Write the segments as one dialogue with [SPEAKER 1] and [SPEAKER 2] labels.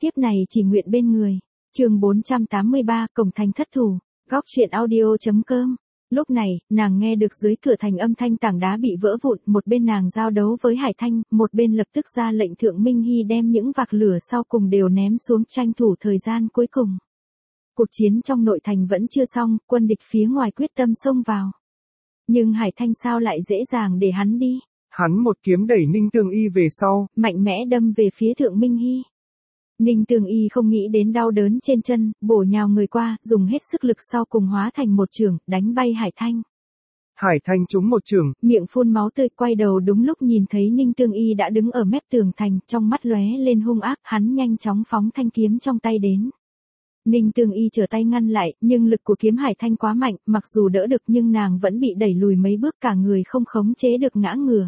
[SPEAKER 1] tiếp này chỉ nguyện bên người. Chương 483, cổng thành thất thủ. Góc truyện audio.com. Lúc này, nàng nghe được dưới cửa thành âm thanh tảng đá bị vỡ vụn, một bên nàng giao đấu với Hải Thanh, một bên lập tức ra lệnh Thượng Minh Hy đem những vạc lửa sau cùng đều ném xuống tranh thủ thời gian cuối cùng. Cuộc chiến trong nội thành vẫn chưa xong, quân địch phía ngoài quyết tâm xông vào. Nhưng Hải Thanh sao lại dễ dàng để hắn đi?
[SPEAKER 2] Hắn một kiếm đẩy Ninh Tương Y về sau,
[SPEAKER 1] mạnh mẽ đâm về phía Thượng Minh Hy. Ninh Tương Y không nghĩ đến đau đớn trên chân, bổ nhào người qua, dùng hết sức lực sau cùng hóa thành một chưởng, đánh bay Hải Thanh.
[SPEAKER 2] Hải Thanh trúng một chưởng,
[SPEAKER 1] miệng phun máu tươi, quay đầu đúng lúc nhìn thấy Ninh Tương Y đã đứng ở mép tường thành, trong mắt lóe lên hung ác, hắn nhanh chóng phóng thanh kiếm trong tay đến. Ninh Tương Y trở tay ngăn lại, nhưng lực của kiếm Hải Thanh quá mạnh, mặc dù đỡ được nhưng nàng vẫn bị đẩy lùi mấy bước, cả người không khống chế được ngã ngửa.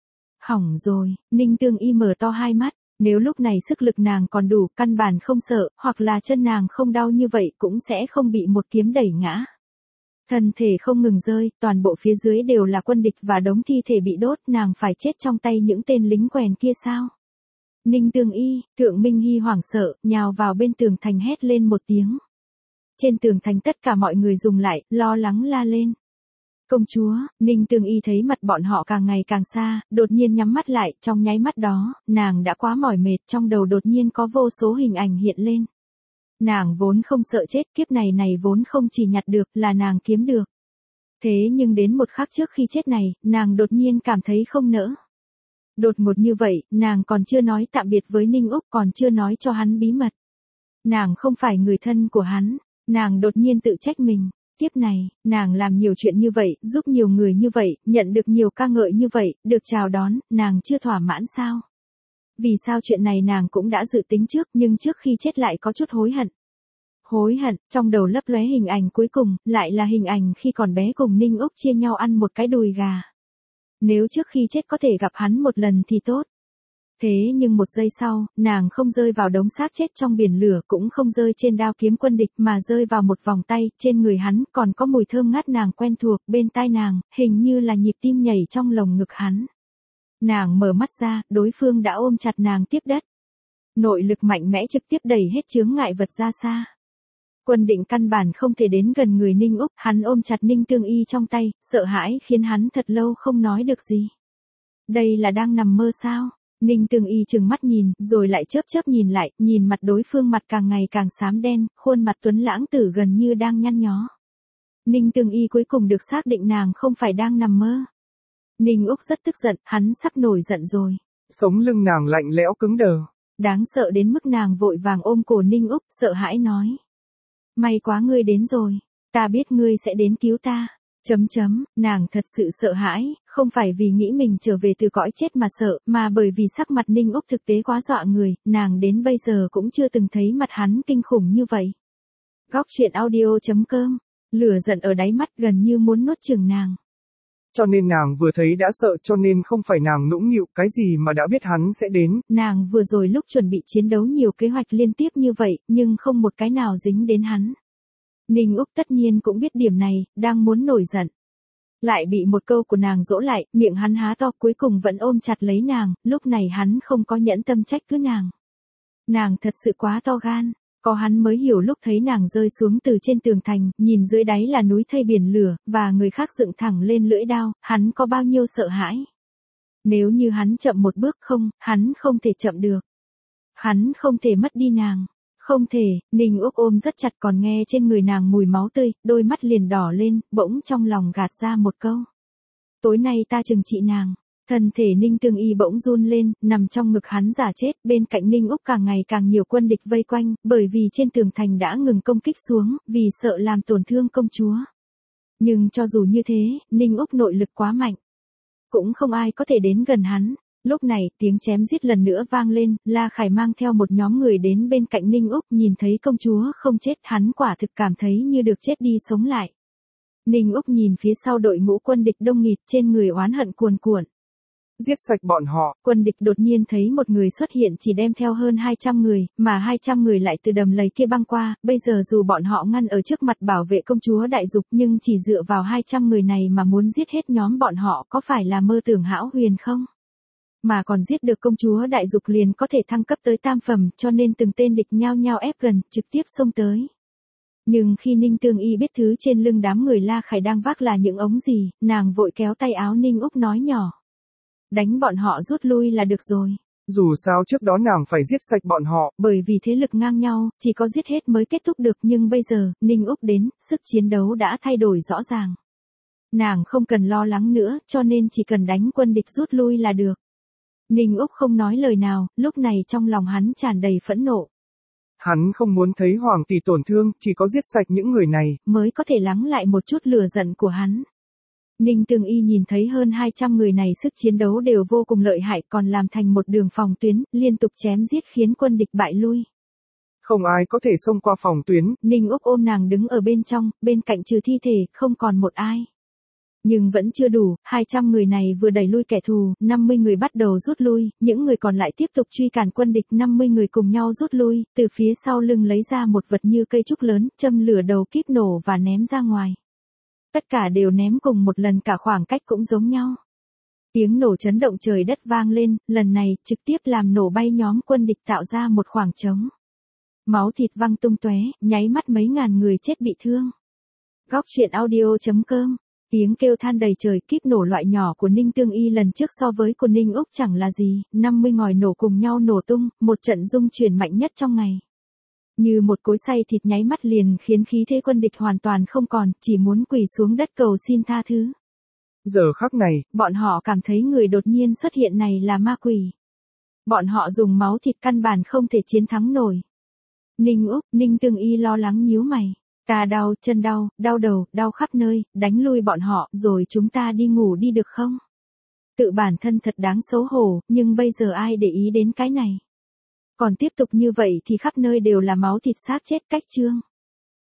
[SPEAKER 1] Hỏng rồi, Ninh Tương Y mở to hai mắt, nếu lúc này sức lực nàng còn đủ, căn bản không sợ, hoặc là chân nàng không đau như vậy cũng sẽ không bị một kiếm đẩy ngã. Thân thể không ngừng rơi, toàn bộ phía dưới đều là quân địch và đống thi thể bị đốt, nàng phải chết trong tay những tên lính quèn kia sao? Ninh Tương Y, Thượng Minh Hy hoảng sợ, nhào vào bên tường thành hét lên một tiếng. Trên tường thành tất cả mọi người dùng lại, lo lắng la lên. Công chúa, Ninh Tương Y thấy mặt bọn họ càng ngày càng xa, đột nhiên nhắm mắt lại, trong nháy mắt đó, nàng đã quá mỏi mệt, trong đầu đột nhiên có vô số hình ảnh hiện lên. Nàng vốn không sợ chết, kiếp này vốn không chỉ nhặt được, là nàng kiếm được. Thế nhưng đến một khắc trước khi chết này, nàng đột nhiên cảm thấy không nỡ. Đột ngột như vậy, nàng còn chưa nói tạm biệt với Ninh Úc, còn chưa nói cho hắn bí mật. Nàng không phải người thân của hắn, nàng đột nhiên tự trách mình. Tiếp này, nàng làm nhiều chuyện như vậy, giúp nhiều người như vậy, nhận được nhiều ca ngợi như vậy, được chào đón, nàng chưa thỏa mãn sao? Vì sao chuyện này nàng cũng đã dự tính trước, nhưng trước khi chết lại có chút hối hận. Hối hận, trong đầu lấp lóe hình ảnh cuối cùng, lại là hình ảnh khi còn bé cùng Ninh Úc chia nhau ăn một cái đùi gà. Nếu trước khi chết có thể gặp hắn một lần thì tốt. Thế nhưng một giây sau, nàng không rơi vào đống xác chết trong biển lửa, cũng không rơi trên đao kiếm quân địch, mà rơi vào một vòng tay, trên người hắn còn có mùi thơm ngát nàng quen thuộc, bên tai nàng, hình như là nhịp tim nhảy trong lồng ngực hắn. Nàng mở mắt ra, đối phương đã ôm chặt nàng tiếp đất. Nội lực mạnh mẽ trực tiếp đẩy hết chướng ngại vật ra xa. Quân định căn bản không thể đến gần người Ninh Úc, hắn ôm chặt Ninh Tương Y trong tay, sợ hãi khiến hắn thật lâu không nói được gì. Đây là đang nằm mơ sao? Ninh Tương Y trừng mắt nhìn, rồi lại chớp nhìn lại, nhìn mặt đối phương, mặt càng ngày càng xám đen, khuôn mặt tuấn lãng tử gần như đang nhăn nhó. Ninh Tương Y cuối cùng được xác định nàng không phải đang nằm mơ. Ninh Úc rất tức giận, hắn sắp nổi giận rồi.
[SPEAKER 2] Sống lưng nàng lạnh lẽo cứng đờ.
[SPEAKER 1] Đáng sợ đến mức nàng vội vàng ôm cổ Ninh Úc, sợ hãi nói. May quá ngươi đến rồi, ta biết ngươi sẽ đến cứu ta. Nàng thật sự sợ hãi, không phải vì nghĩ mình trở về từ cõi chết mà sợ, mà bởi vì sắc mặt Ninh Úc thực tế quá dọa người, nàng đến bây giờ cũng chưa từng thấy mặt hắn kinh khủng như vậy. Góc truyện audio.com, lửa giận ở đáy mắt gần như muốn nuốt chửng nàng.
[SPEAKER 2] Cho nên nàng vừa thấy đã sợ, cho nên không phải nàng nũng nịu cái gì mà đã biết hắn sẽ đến.
[SPEAKER 1] Nàng vừa rồi lúc chuẩn bị chiến đấu nhiều kế hoạch liên tiếp như vậy, nhưng không một cái nào dính đến hắn. Ninh Úc tất nhiên cũng biết điểm này, đang muốn nổi giận. Lại bị một câu của nàng dỗ lại, miệng hắn há to, cuối cùng vẫn ôm chặt lấy nàng, lúc này hắn không có nhẫn tâm trách cứ nàng. Nàng thật sự quá to gan, có hắn mới hiểu lúc thấy nàng rơi xuống từ trên tường thành, nhìn dưới đáy là núi thây biển lửa, và người khác dựng thẳng lên lưỡi đao, hắn có bao nhiêu sợ hãi. Nếu như hắn chậm một bước không, hắn không thể chậm được. Hắn không thể mất đi nàng. Không thể, Ninh Úc ôm rất chặt, còn nghe trên người nàng mùi máu tươi, đôi mắt liền đỏ lên, bỗng trong lòng gạt ra một câu. Tối nay ta trừng trị nàng. Thân thể Ninh Tương Y bỗng run lên, nằm trong ngực hắn giả chết, bên cạnh Ninh Úc càng ngày càng nhiều quân địch vây quanh, bởi vì trên tường thành đã ngừng công kích xuống, vì sợ làm tổn thương công chúa. Nhưng cho dù như thế, Ninh Úc nội lực quá mạnh. Cũng không ai có thể đến gần hắn. Lúc này, tiếng chém giết lần nữa vang lên, La Khải mang theo một nhóm người đến bên cạnh Ninh Úc, nhìn thấy công chúa không chết, hắn quả thực cảm thấy như được chết đi sống lại. Ninh Úc nhìn phía sau đội ngũ quân địch đông nghịt, trên người oán hận cuồn cuộn.
[SPEAKER 2] Giết sạch bọn họ.
[SPEAKER 1] Quân địch đột nhiên thấy một người xuất hiện chỉ đem theo hơn 200 người, mà 200 người lại từ đầm lầy kia băng qua, bây giờ dù bọn họ ngăn ở trước mặt bảo vệ công chúa đại dục, nhưng chỉ dựa vào 200 người này mà muốn giết hết nhóm bọn họ có phải là mơ tưởng hão huyền không? mà còn giết được công chúa Đại Dục liền có thể thăng cấp tới tam phẩm, cho nên từng tên địch nhao nhao ép gần, trực tiếp xông tới. Nhưng khi Ninh Tương Y biết thứ trên lưng đám người La Khải đang vác là những ống gì, nàng vội kéo tay áo Ninh Úc nói nhỏ. Đánh bọn họ rút lui là được rồi.
[SPEAKER 2] Dù sao trước đó nàng phải giết sạch bọn họ.
[SPEAKER 1] Bởi vì thế lực ngang nhau, chỉ có giết hết mới kết thúc được, nhưng bây giờ, Ninh Úc đến, sức chiến đấu đã thay đổi rõ ràng. Nàng không cần lo lắng nữa, cho nên chỉ cần đánh quân địch rút lui là được. Ninh Úc không nói lời nào, lúc này trong lòng hắn tràn đầy phẫn nộ.
[SPEAKER 2] Hắn không muốn thấy Hoàng tỷ tổn thương, chỉ có giết sạch những người này
[SPEAKER 1] mới có thể lắng lại một chút lửa giận của hắn. Ninh Tương Y nhìn thấy hơn 200 người này sức chiến đấu đều vô cùng lợi hại, còn làm thành một đường phòng tuyến, liên tục chém giết khiến quân địch bại lui.
[SPEAKER 2] Không ai có thể xông qua phòng tuyến.
[SPEAKER 1] Ninh Úc ôm nàng đứng ở bên trong, bên cạnh trừ thi thể, không còn một ai. Nhưng vẫn chưa đủ, 200 người này vừa đẩy lui kẻ thù, 50 người bắt đầu rút lui, những người còn lại tiếp tục truy cản quân địch, 50 người cùng nhau rút lui, từ phía sau lưng lấy ra một vật như cây trúc lớn, châm lửa đầu kíp nổ và ném ra ngoài. Tất cả đều ném cùng một lần, cả khoảng cách cũng giống nhau. Tiếng nổ chấn động trời đất vang lên, lần này trực tiếp làm nổ bay nhóm quân địch, tạo ra một khoảng trống. Máu thịt văng tung tóe, nháy mắt mấy ngàn người chết bị thương. Góc truyện audio.com. Tiếng kêu than đầy trời, kíp nổ loại nhỏ của Ninh Tương Y lần trước so với của Ninh Úc chẳng là gì, 50 ngòi nổ cùng nhau nổ tung, một trận rung chuyển mạnh nhất trong ngày. Như một cối xay thịt nháy mắt liền khiến khí thế quân địch hoàn toàn không còn, chỉ muốn quỳ xuống đất cầu xin tha thứ.
[SPEAKER 2] Giờ khắc này,
[SPEAKER 1] bọn họ cảm thấy người đột nhiên xuất hiện này là ma quỷ. Bọn họ dùng máu thịt căn bản không thể chiến thắng nổi. Ninh Úc, Ninh Tương Y lo lắng nhíu mày. Ta đau, chân đau, đau đầu, đau khắp nơi, đánh lui bọn họ, rồi chúng ta đi ngủ đi được không? Tự bản thân thật đáng xấu hổ, nhưng bây giờ ai để ý đến cái này? Còn tiếp tục như vậy thì khắp nơi đều là máu thịt xác chết cách chương.